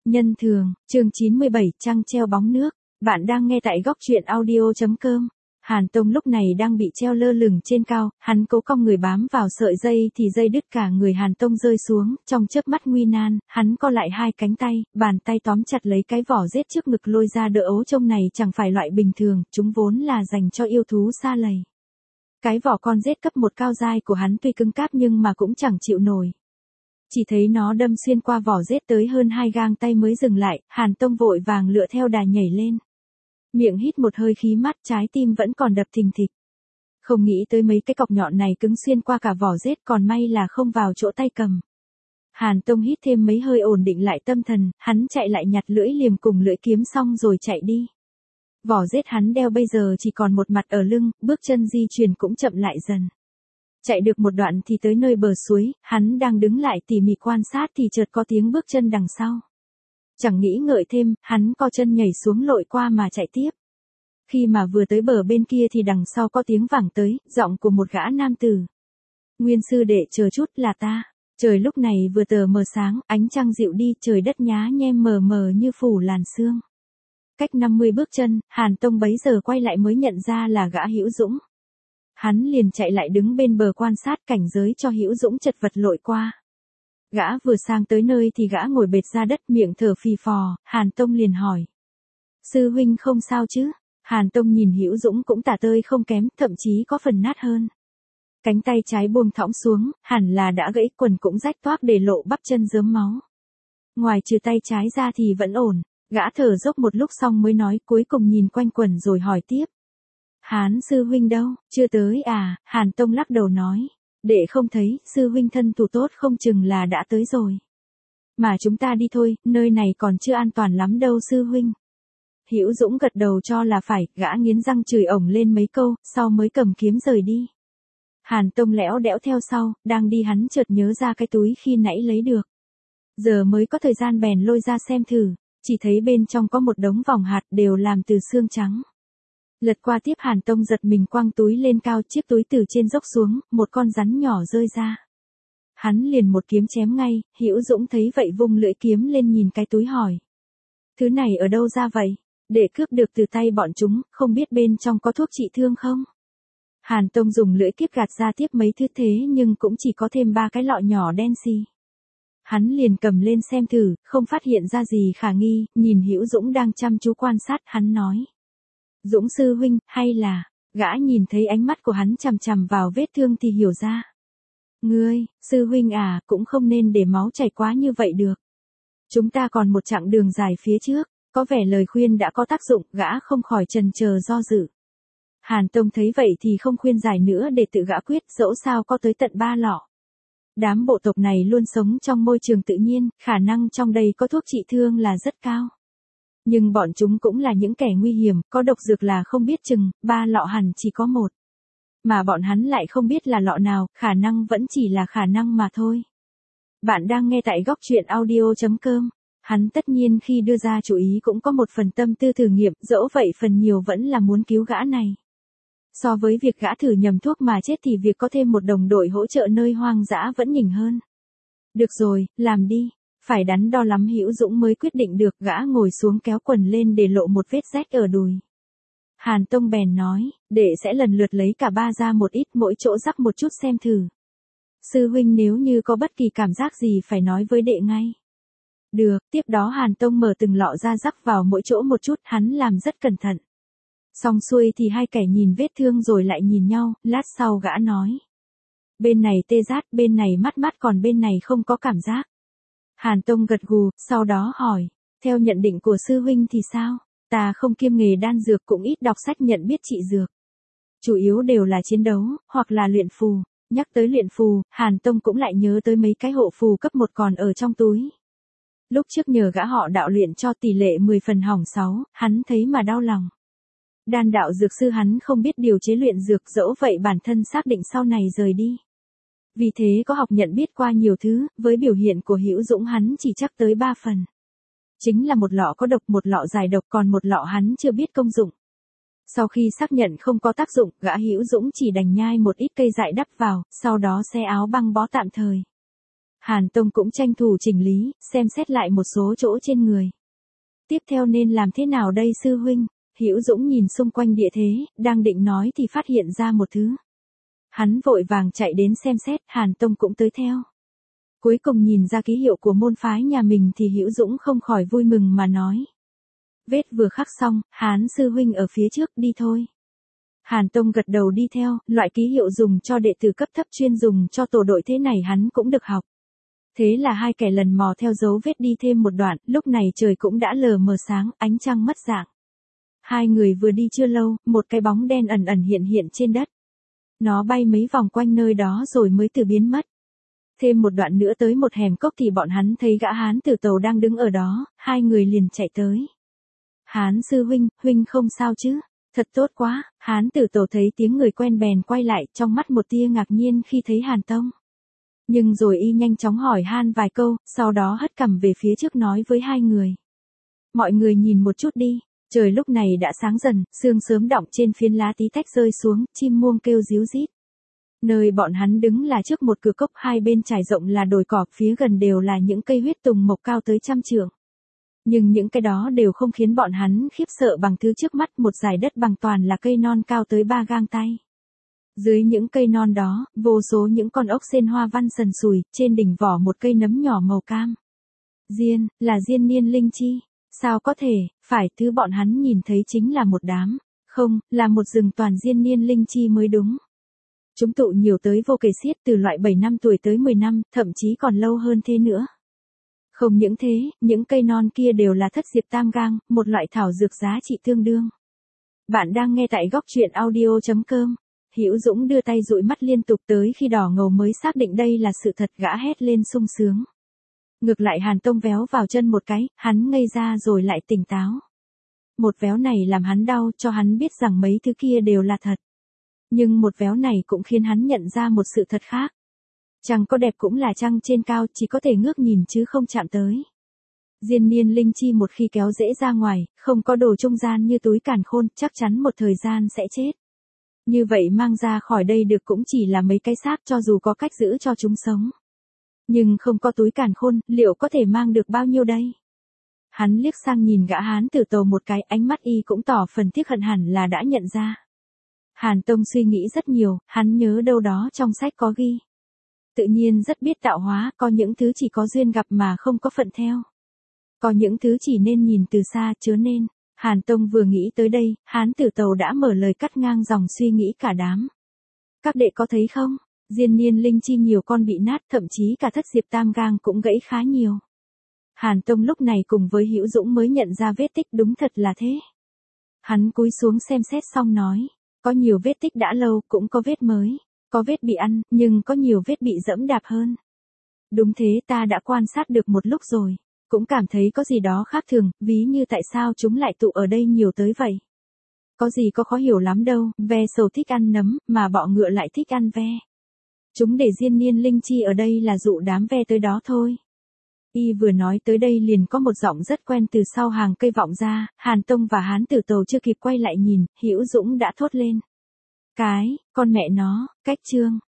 Nhân thường, chương 97, trăng treo bóng nước. Bạn đang nghe tại góc truyện audio.com. Hàn Tông lúc này đang bị treo lơ lửng trên cao, hắn cố cong người bám vào sợi dây thì dây đứt cả người Hàn Tông rơi xuống, trong chớp mắt nguy nan, hắn co lại hai cánh tay, bàn tay tóm chặt lấy cái vỏ rết trước ngực lôi ra đỡ ấu trông này chẳng phải loại bình thường, chúng vốn là dành cho yêu thú sa lầy. Cái vỏ con rết cấp 1 cao dai của hắn tuy cứng cáp nhưng mà cũng chẳng chịu nổi. Chỉ thấy nó đâm xuyên qua vỏ rết tới hơn 2 gang tay mới dừng lại, Hàn Tông vội vàng lựa theo đà nhảy lên. Miệng hít một hơi khí mát, trái tim vẫn còn đập thình thịch. Không nghĩ tới mấy cái cọc nhọn này cứng xuyên qua cả vỏ rết, còn may là không vào chỗ tay cầm. Hàn Tông hít thêm mấy hơi ổn định lại tâm thần, hắn chạy lại nhặt lưỡi liềm cùng lưỡi kiếm xong rồi chạy đi. Vỏ rết hắn đeo bây giờ chỉ còn một mặt ở lưng, bước chân di chuyển cũng chậm lại dần. Chạy được một đoạn thì tới nơi bờ suối, hắn đang đứng lại tỉ mỉ quan sát thì chợt có tiếng bước chân đằng sau. Chẳng nghĩ ngợi thêm, hắn co chân nhảy xuống lội qua mà chạy tiếp. Khi mà vừa tới bờ bên kia thì đằng sau có tiếng vẳng tới, giọng của một gã nam tử. Nguyên sư đệ chờ chút, là ta. Trời lúc này vừa tờ mờ sáng, ánh trăng dịu đi, trời đất nhá nhem mờ mờ như phủ làn sương. Cách 50 bước chân, Hàn Tông bấy giờ quay lại mới nhận ra là gã Hữu Dũng. Hắn liền chạy lại đứng bên bờ quan sát cảnh giới cho Hữu Dũng chật vật lội qua. Gã vừa sang tới nơi thì gã ngồi bệt ra đất miệng thở phì phò, Hàn Tông liền hỏi. Sư huynh không sao chứ? Hàn Tông nhìn Hữu Dũng cũng tả tơi không kém, thậm chí có phần nát hơn. Cánh tay trái buông thõng xuống, hẳn là đã gãy, quần cũng rách toác để lộ bắp chân rớm máu. Ngoài trừ tay trái ra thì vẫn ổn, gã thở dốc một lúc xong mới nói, cuối cùng nhìn quanh quần rồi hỏi tiếp. Hán sư huynh đâu, chưa tới à? Hàn Tông lắc đầu nói. Đệ không thấy, sư huynh thân thủ tốt không chừng là đã tới rồi. Mà chúng ta đi thôi, nơi này còn chưa an toàn lắm đâu sư huynh. Hữu Dũng gật đầu cho là phải, gã nghiến răng chửi ổng lên mấy câu, sau mới cầm kiếm rời đi. Hàn Tông lẽo đẽo theo sau, đang đi hắn chợt nhớ ra cái túi khi nãy lấy được. Giờ mới có thời gian bèn lôi ra xem thử, chỉ thấy bên trong có một đống vòng hạt đều làm từ xương trắng. Lật qua tiếp, Hàn Tông giật mình quăng túi lên cao, chiếc túi từ trên dốc xuống, một con rắn nhỏ rơi ra. Hắn liền một kiếm chém ngay, Hữu Dũng thấy vậy vung lưỡi kiếm lên nhìn cái túi hỏi. Thứ này ở đâu ra vậy? Để cướp được từ tay bọn chúng, không biết bên trong có thuốc trị thương không? Hàn Tông dùng lưỡi kiếp gạt ra tiếp mấy thứ thế nhưng cũng chỉ có thêm 3 cái lọ nhỏ đen xì. Hắn liền cầm lên xem thử, không phát hiện ra gì khả nghi, nhìn Hữu Dũng đang chăm chú quan sát, hắn nói. Dũng sư huynh, hay là, gã nhìn thấy ánh mắt của hắn chằm chằm vào vết thương thì hiểu ra. Ngươi, sư huynh à, cũng không nên để máu chảy quá như vậy được. Chúng ta còn một chặng đường dài phía trước, có vẻ lời khuyên đã có tác dụng, gã không khỏi chần chờ do dự. Hàn Tông thấy vậy thì không khuyên giải nữa để tự gã quyết, dẫu sao có tới tận 3 lọ. Đám bộ tộc này luôn sống trong môi trường tự nhiên, khả năng trong đây có thuốc trị thương là rất cao. Nhưng bọn chúng cũng là những kẻ nguy hiểm, có độc dược là không biết chừng, 3 lọ hẳn chỉ có 1. Mà bọn hắn lại không biết là lọ nào, khả năng vẫn chỉ là khả năng mà thôi. Bạn đang nghe tại góc truyện audio.com. Hắn tất nhiên khi đưa ra chủ ý cũng có một phần tâm tư thử nghiệm, dẫu vậy phần nhiều vẫn là muốn cứu gã này. So với việc gã thử nhầm thuốc mà chết thì việc có thêm một đồng đội hỗ trợ nơi hoang dã vẫn nhỉnh hơn. Được rồi, làm đi. Phải đắn đo lắm Hữu Dũng mới quyết định được, gã ngồi xuống kéo quần lên để lộ một vết rách ở đùi. Hàn Tông bèn nói, đệ sẽ lần lượt lấy cả 3 ra một ít, mỗi chỗ rắc một chút xem thử. Sư huynh nếu như có bất kỳ cảm giác gì phải nói với đệ ngay. Được, tiếp đó Hàn Tông mở từng lọ ra rắc vào mỗi chỗ một chút, hắn làm rất cẩn thận. Xong xuôi thì hai kẻ nhìn vết thương rồi lại nhìn nhau, lát sau gã nói. Bên này tê rát, bên này mát mát, còn bên này không có cảm giác. Hàn Tông gật gù, sau đó hỏi, theo nhận định của sư huynh thì sao? Ta không kiêm nghề đan dược cũng ít đọc sách nhận biết trị dược. Chủ yếu đều là chiến đấu, hoặc là luyện phù. Nhắc tới luyện phù, Hàn Tông cũng lại nhớ tới mấy cái hộ phù cấp 1 còn ở trong túi. Lúc trước nhờ gã họ đạo luyện cho tỷ lệ 10 phần hỏng 6, hắn thấy mà đau lòng. Đan đạo dược sư hắn không biết điều chế luyện dược, dẫu vậy bản thân xác định sau này rời đi. Vì thế có học nhận biết qua nhiều thứ, với biểu hiện của Hữu Dũng hắn chỉ chắc tới 3 phần. Chính là một lọ có độc, một lọ giải độc, còn một lọ hắn chưa biết công dụng. Sau khi xác nhận không có tác dụng, gã Hữu Dũng chỉ đành nhai một ít cây dại đắp vào, sau đó xe áo băng bó tạm thời. Hàn Tông cũng tranh thủ chỉnh lý, xem xét lại một số chỗ trên người. Tiếp theo nên làm thế nào đây sư huynh? Hữu Dũng nhìn xung quanh địa thế, đang định nói thì phát hiện ra một thứ. Hắn vội vàng chạy đến xem xét, Hàn Tông cũng tới theo. Cuối cùng nhìn ra ký hiệu của môn phái nhà mình thì Hữu Dũng không khỏi vui mừng mà nói. Vết vừa khắc xong, Hán sư huynh ở phía trước, đi thôi. Hàn Tông gật đầu đi theo, loại ký hiệu dùng cho đệ tử cấp thấp chuyên dùng cho tổ đội thế này hắn cũng được học. Thế là hai kẻ lần mò theo dấu vết đi thêm một đoạn, lúc này trời cũng đã lờ mờ sáng, ánh trăng mất dạng. Hai người vừa đi chưa lâu, một cái bóng đen ẩn ẩn hiện hiện trên đất. Nó bay mấy vòng quanh nơi đó rồi mới từ biến mất. Thêm một đoạn nữa tới một hẻm cốc thì bọn hắn thấy gã Hán Tử Tầu đang đứng ở đó, hai người liền chạy tới. Hán sư huynh, huynh không sao chứ? Thật tốt quá, Hán Tử Tầu thấy tiếng người quen bèn quay lại, trong mắt một tia ngạc nhiên khi thấy Hàn Tông. Nhưng rồi y nhanh chóng hỏi han vài câu, sau đó hất cằm về phía trước nói với hai người. Mọi người nhìn một chút đi, trời lúc này đã sáng dần, sương sớm đọng trên phiến lá tí tách rơi xuống, chim muông kêu ríu rít. Nơi bọn hắn đứng là trước một cửa cốc, hai bên trải rộng là đồi cỏ, phía gần đều là những cây huyết tùng mộc cao tới 100 trượng. Nhưng những cái đó đều không khiến bọn hắn khiếp sợ bằng thứ trước mắt, một dải đất bằng toàn là cây non cao tới 3 gang tay. Dưới những cây non đó, vô số những con ốc sên hoa văn sần sùi, trên đỉnh vỏ một cây nấm nhỏ màu cam. Diên, là diên niên linh chi. Sao có thể, phải, thứ bọn hắn nhìn thấy chính là một đám. Không, là một rừng toàn diên niên linh chi mới đúng. Chúng tụ nhiều tới vô kể xiết, từ loại 7 năm tuổi tới 10 năm, thậm chí còn lâu hơn thế nữa. Không những thế, những cây non kia đều là thất diệp tam gang, một loại thảo dược giá trị tương đương. Bạn đang nghe tại góc truyện audio.com. Hữu Dũng đưa tay dụi mắt liên tục tới khi đỏ ngầu mới xác định đây là sự thật, gã hét lên sung sướng. Ngược lại Hàn Tông véo vào chân một cái, hắn ngây ra rồi lại tỉnh táo. Một véo này làm hắn đau, cho hắn biết rằng mấy thứ kia đều là thật. Nhưng một véo này cũng khiến hắn nhận ra một sự thật khác. Trăng có đẹp cũng là trăng trên cao, chỉ có thể ngước nhìn chứ không chạm tới. Diên niên linh chi một khi kéo dễ ra ngoài, không có đồ trung gian như túi càn khôn, chắc chắn một thời gian sẽ chết. Như vậy mang ra khỏi đây được cũng chỉ là mấy cái xác, cho dù có cách giữ cho chúng sống. Nhưng không có túi càn khôn, liệu có thể mang được bao nhiêu đây? Hắn liếc sang nhìn gã Hán Tử Tầu một cái, ánh mắt y cũng tỏ phần tiếc hận, hẳn là đã nhận ra. Hàn Tông suy nghĩ rất nhiều, hắn nhớ đâu đó trong sách có ghi. Tự nhiên rất biết tạo hóa, có những thứ chỉ có duyên gặp mà không có phận theo. Có những thứ chỉ nên nhìn từ xa, chớ nên. Hàn Tông vừa nghĩ tới đây, Hán Tử Tầu đã mở lời cắt ngang dòng suy nghĩ cả đám. Các đệ có thấy không? Diên niên linh chi nhiều con bị nát, thậm chí cả thất diệp tam gang cũng gãy khá nhiều. Hàn Tông lúc này cùng với Hữu Dũng mới nhận ra vết tích, đúng thật là thế. Hắn cúi xuống xem xét xong nói, có nhiều vết tích đã lâu, cũng có vết mới, có vết bị ăn, nhưng có nhiều vết bị dẫm đạp hơn. Đúng thế, ta đã quan sát được một lúc rồi, cũng cảm thấy có gì đó khác thường, ví như tại sao chúng lại tụ ở đây nhiều tới vậy. Có gì có khó hiểu lắm đâu, ve sầu thích ăn nấm, mà bọ ngựa lại thích ăn ve. Chúng để diên niên linh chi ở đây là dụ đám ve tới đó thôi. Y vừa nói tới đây liền có một giọng rất quen từ sau hàng cây vọng ra, Hàn Tông và Hán Tử Tầu chưa kịp quay lại nhìn, Hữu Dũng đã thốt lên. Con mẹ nó, cách chương.